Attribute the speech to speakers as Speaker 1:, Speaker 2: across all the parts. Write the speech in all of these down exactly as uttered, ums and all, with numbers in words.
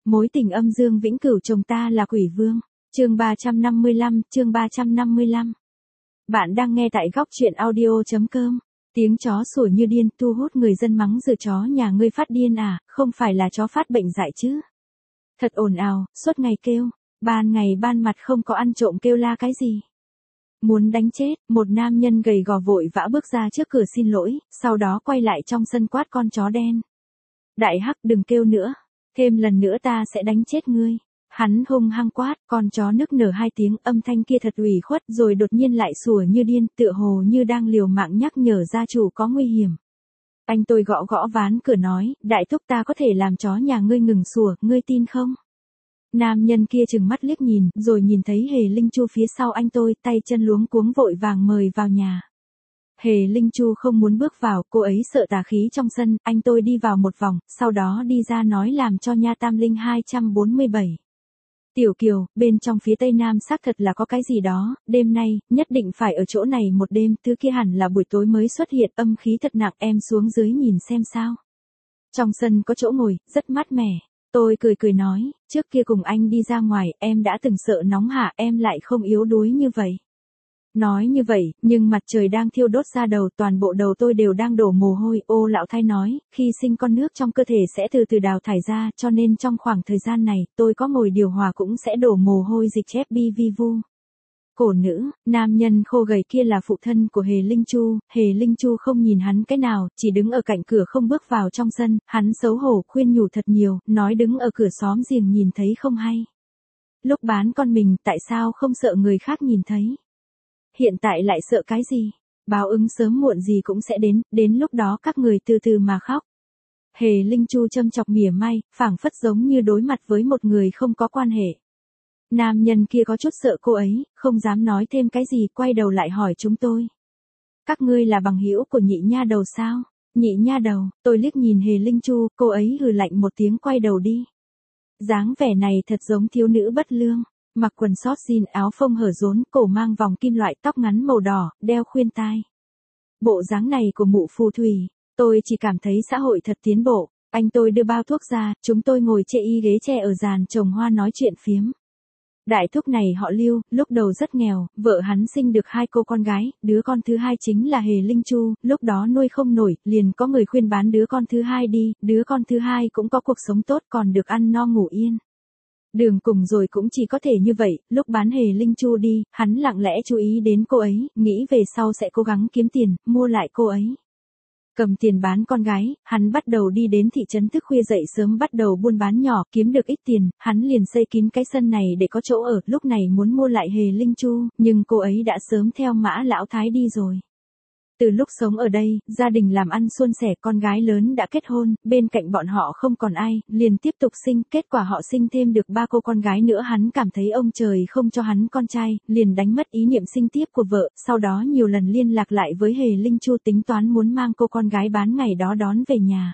Speaker 1: Mối tình âm dương vĩnh cửu chồng ta là quỷ vương. Chương ba trăm năm mươi lăm, chương ba trăm năm mươi lăm. Bạn đang nghe tại góc truyện audio.com. Tiếng chó sủa như điên thu hút người dân mắng dự chó nhà ngươi phát điên à, không phải là chó phát bệnh dại chứ. Thật ồn ào, suốt ngày kêu, ban ngày ban mặt không có ăn trộm kêu la cái gì. Muốn đánh chết, một nam nhân gầy gò vội vã bước ra trước cửa xin lỗi, sau đó quay lại trong sân quát con chó đen. Đại hắc đừng kêu nữa, thêm lần nữa ta sẽ đánh chết ngươi. Hắn hung hăng quát, con chó nức nở hai tiếng, âm thanh kia thật ủy khuất, rồi đột nhiên lại sủa như điên, tựa hồ như đang liều mạng nhắc nhở gia chủ có nguy hiểm. Anh tôi gõ gõ ván cửa nói, đại thúc ta có thể làm chó nhà ngươi ngừng sủa, ngươi tin không? Nam nhân kia chừng mắt liếc nhìn, rồi nhìn thấy Hề Linh Chu phía sau anh tôi, tay chân luống cuống vội vàng mời vào nhà. Hề Linh Chu không muốn bước vào, cô ấy sợ tà khí trong sân, anh tôi đi vào một vòng, sau đó đi ra nói làm cho nha Tam Linh hai trăm bốn mươi bảy. Tiểu Kiều, bên trong phía tây nam xác thật là có cái gì đó, đêm nay, nhất định phải ở chỗ này một đêm, thứ kia hẳn là buổi tối mới xuất hiện, âm khí thật nặng, em xuống dưới nhìn xem sao. Trong sân có chỗ ngồi, rất mát mẻ. Tôi cười cười nói, trước kia cùng anh đi ra ngoài, em đã từng sợ nóng hả, em lại không yếu đuối như vậy. Nói như vậy, nhưng mặt trời đang thiêu đốt ra đầu, toàn bộ đầu tôi đều đang đổ mồ hôi. Ô lão thái nói, khi sinh con nước trong cơ thể sẽ từ từ đào thải ra, cho nên trong khoảng thời gian này, tôi có ngồi điều hòa cũng sẽ đổ mồ hôi dịch chép bi vi vu. Cổ nữ, nam nhân khô gầy kia là phụ thân của Hề Linh Chu, Hề Linh Chu không nhìn hắn cái nào, chỉ đứng ở cạnh cửa không bước vào trong sân, hắn xấu hổ khuyên nhủ thật nhiều, nói đứng ở cửa xóm giềng nhìn thấy không hay. Lúc bán con mình tại sao không sợ người khác nhìn thấy? Hiện tại lại sợ cái gì? Báo ứng sớm muộn gì cũng sẽ đến, đến lúc đó các người từ từ mà khóc. Hề Linh Chu châm chọc mỉa mai, phảng phất giống như đối mặt với một người không có quan hệ. Nam nhân kia có chút sợ cô ấy, không dám nói thêm cái gì, quay đầu lại hỏi chúng tôi. Các ngươi là bằng hữu của nhị nha đầu sao? Nhị nha đầu, tôi liếc nhìn Hề Linh Chu, cô ấy hừ lạnh một tiếng quay đầu đi. Dáng vẻ này thật giống thiếu nữ bất lương. Mặc quần sót jean áo phông hở rốn, cổ mang vòng kim loại, tóc ngắn màu đỏ, đeo khuyên tai. Bộ dáng này của mụ phù thủy, tôi chỉ cảm thấy xã hội thật tiến bộ. Anh tôi đưa bao thuốc ra, chúng tôi ngồi chê y ghế tre ở giàn trồng hoa nói chuyện phiếm. Đại thúc này họ Lưu, lúc đầu rất nghèo, vợ hắn sinh được hai cô con gái, đứa con thứ hai chính là Hề Linh Chu, lúc đó nuôi không nổi, liền có người khuyên bán đứa con thứ hai đi, đứa con thứ hai cũng có cuộc sống tốt còn được ăn no ngủ yên. Đường cùng rồi cũng chỉ có thể như vậy, lúc bán Hề Linh Chu đi, hắn lặng lẽ chú ý đến cô ấy, nghĩ về sau sẽ cố gắng kiếm tiền, mua lại cô ấy. Cầm tiền bán con gái, hắn bắt đầu đi đến thị trấn thức khuya dậy sớm bắt đầu buôn bán nhỏ, kiếm được ít tiền, hắn liền xây kín cái sân này để có chỗ ở, lúc này muốn mua lại Hề Linh Chu, nhưng cô ấy đã sớm theo Mã lão thái đi rồi. Từ lúc sống ở đây, gia đình làm ăn suôn sẻ, con gái lớn đã kết hôn, bên cạnh bọn họ không còn ai, liền tiếp tục sinh, kết quả họ sinh thêm được ba cô con gái nữa, hắn cảm thấy ông trời không cho hắn con trai, liền đánh mất ý niệm sinh tiếp của vợ, sau đó nhiều lần liên lạc lại với Hề Linh Chu tính toán muốn mang cô con gái bán ngày đó đón về nhà.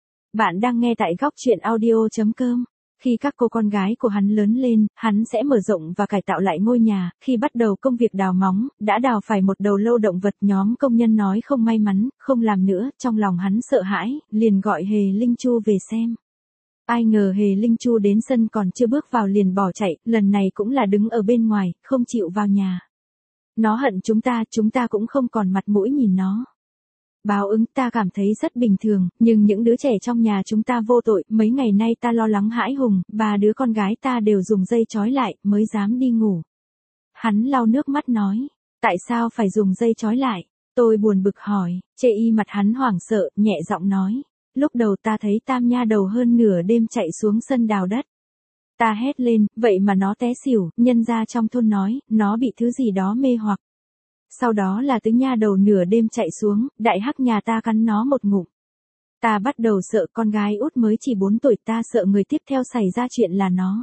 Speaker 1: Bạn đang nghe tại góc truyện audio.com. Khi các cô con gái của hắn lớn lên, hắn sẽ mở rộng và cải tạo lại ngôi nhà, khi bắt đầu công việc đào móng, đã đào phải một đầu lâu động vật, nhóm công nhân nói không may mắn, không làm nữa, trong lòng hắn sợ hãi, liền gọi Hề Linh Chu về xem. Ai ngờ Hề Linh Chu đến sân còn chưa bước vào liền bỏ chạy, lần này cũng là đứng ở bên ngoài, không chịu vào nhà. Nó hận chúng ta, chúng ta cũng không còn mặt mũi nhìn nó. Báo ứng ta cảm thấy rất bình thường, nhưng những đứa trẻ trong nhà chúng ta vô tội, mấy ngày nay ta lo lắng hãi hùng, ba đứa con gái ta đều dùng dây trói lại, mới dám đi ngủ. Hắn lau nước mắt nói, tại sao phải dùng dây trói lại? Tôi buồn bực hỏi, chê y mặt hắn hoảng sợ, nhẹ giọng nói, lúc đầu ta thấy tam nha đầu hơn nửa đêm chạy xuống sân đào đất. Ta hét lên, vậy mà nó té xỉu, nhân ra trong thôn nói, nó bị thứ gì đó mê hoặc. Sau đó là tứ nha đầu nửa đêm chạy xuống, đại hắc nhà ta cắn nó một ngụm. Ta bắt đầu sợ, con gái út mới chỉ bốn tuổi, ta sợ người tiếp theo xảy ra chuyện là nó.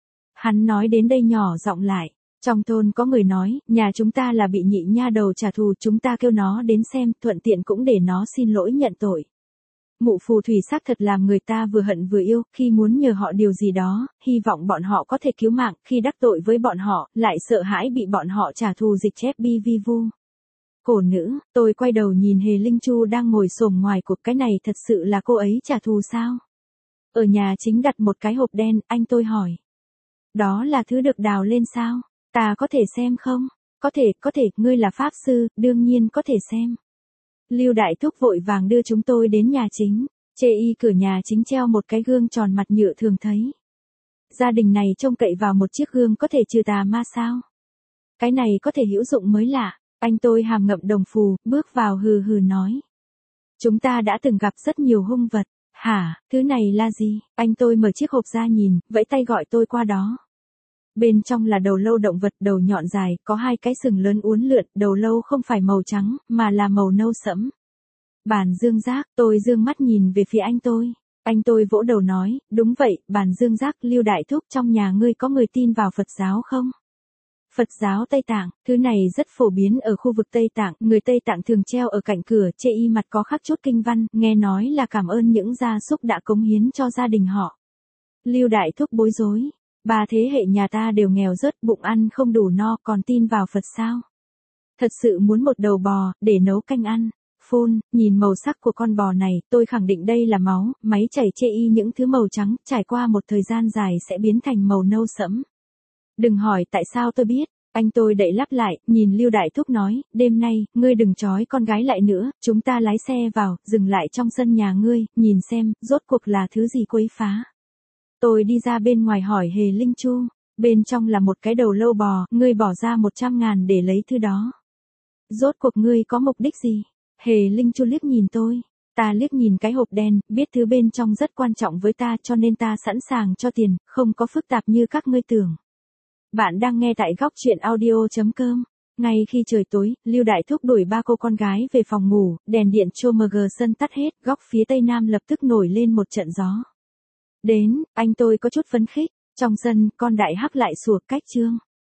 Speaker 1: Hắn nói đến đây nhỏ giọng lại, trong thôn có người nói, nhà chúng ta là bị nhị nha đầu trả thù, chúng ta kêu nó đến xem, thuận tiện cũng để nó xin lỗi nhận tội. Mụ phù thủy xác thật làm người ta vừa hận vừa yêu, khi muốn nhờ họ điều gì đó, hy vọng bọn họ có thể cứu mạng, khi đắc tội với bọn họ, lại sợ hãi bị bọn họ trả thù dịch chép bi vi vu. Cổ nữ, tôi quay đầu nhìn Hề Linh Chu đang ngồi xổm ngoài cuộc, cái này thật sự là cô ấy trả thù sao? Ở nhà chính đặt một cái hộp đen, anh tôi hỏi. Đó là thứ được đào lên sao? Ta có thể xem không? Có thể, có thể, ngươi là pháp sư, đương nhiên có thể xem. Lưu Đại Thúc vội vàng đưa chúng tôi đến nhà chính. Chê y cửa nhà chính treo một cái gương tròn mặt nhựa thường thấy. Gia đình này trông cậy vào một chiếc gương có thể trừ tà ma sao? Cái này có thể hữu dụng mới lạ. Anh tôi hàm ngậm đồng phù, bước vào hừ hừ nói. Chúng ta đã từng gặp rất nhiều hung vật. Hả, thứ này là gì? Anh tôi mở chiếc hộp ra nhìn, vẫy tay gọi tôi qua đó. Bên trong là đầu lâu động vật đầu nhọn dài, có hai cái sừng lớn uốn lượn, đầu lâu không phải màu trắng, mà là màu nâu sẫm. Bàn dương giác, tôi dương mắt nhìn về phía anh tôi. Anh tôi vỗ đầu nói, đúng vậy, bàn dương giác. Lưu Đại Thúc, trong nhà ngươi có người tin vào Phật giáo không? Phật giáo Tây Tạng, thứ này rất phổ biến ở khu vực Tây Tạng, người Tây Tạng thường treo ở cạnh cửa, chê y mặt có khắc chút kinh văn, nghe nói là cảm ơn những gia súc đã cống hiến cho gia đình họ. Lưu Đại Thúc bối rối, ba thế hệ nhà ta đều nghèo rớt, bụng ăn không đủ no, còn tin vào Phật sao? Thật sự muốn một đầu bò, để nấu canh ăn. Phun, nhìn màu sắc của con bò này, tôi khẳng định đây là máu, máy chảy chê y những thứ màu trắng, trải qua một thời gian dài sẽ biến thành màu nâu sẫm. Đừng hỏi tại sao tôi biết, anh tôi đậy lắp lại, nhìn Lưu Đại Thúc nói, đêm nay, ngươi đừng trói con gái lại nữa, chúng ta lái xe vào, dừng lại trong sân nhà ngươi, nhìn xem, rốt cuộc là thứ gì quấy phá. Tôi đi ra bên ngoài hỏi Hề Linh Chu, bên trong là một cái đầu lâu bò, ngươi bỏ ra một trăm ngàn để lấy thứ đó. Rốt cuộc ngươi có mục đích gì? Hề Linh Chu liếc nhìn tôi, ta liếc nhìn cái hộp đen, biết thứ bên trong rất quan trọng với ta cho nên ta sẵn sàng cho tiền, không có phức tạp như các ngươi tưởng. Bạn đang nghe tại góc truyện audio.com. Ngay khi trời tối, Lưu Đại Thúc đuổi ba cô con gái về phòng ngủ, đèn điện Chomg sân tắt hết, góc phía tây nam lập tức nổi lên một trận gió. Đến, anh tôi có chút phấn khích, trong sân, con đại hắc lại sủa cách chương.